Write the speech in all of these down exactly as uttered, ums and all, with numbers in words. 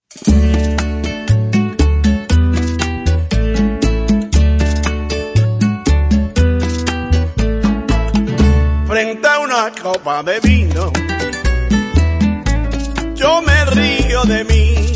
Frente a una copa de vino, yo me río de mí.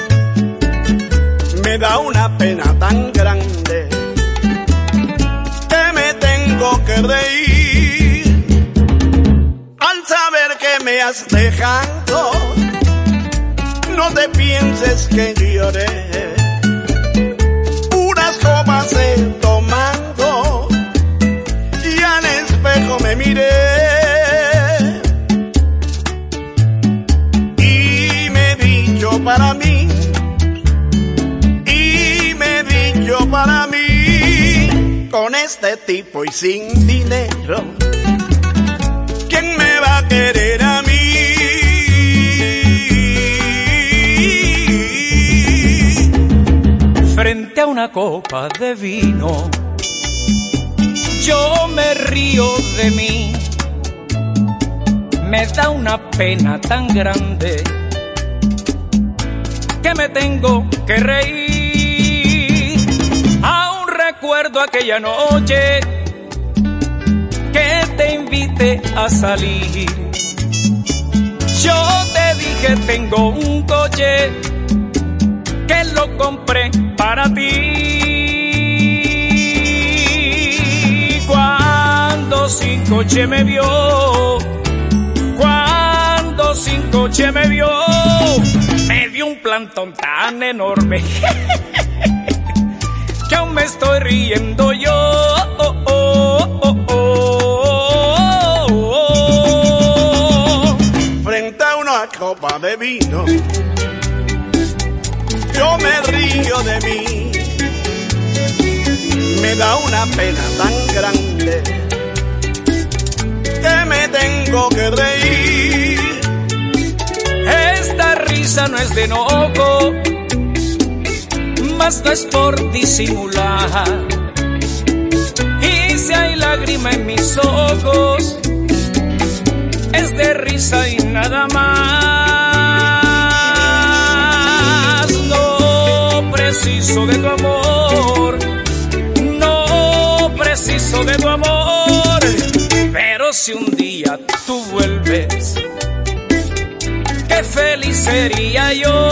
Me da una pena tan grande que me tengo que reír al saber que me has dejado. No te pienses que lloré, unas copas he tomado y al espejo me miré y me he dicho para mí, y me he dicho para mí, con este tipo y sin dinero, ¿quién me va a querer a mí? Frente a una copa de vino, yo me río de mí. Me da una pena tan grande que me tengo que reír. Aún recuerdo aquella noche que te invité a salir. Yo te dije tengo un coche que lo compré para ti. Cuando sin coche me vio, cuando sin coche me vio, me dio un plantón tan enorme que aún me estoy riendo yo. Oh, oh, oh, oh, oh. Frente a una copa de vino, yo me río de mí. Me da una pena tan grande que me tengo que reír. Esta risa no es de enojo, mas no es por disimular. Y si hay lágrima en mis ojos, es de risa y nada más. No preciso de tu amor, no preciso de tu amor, pero si un día tú vuelves, qué feliz sería yo.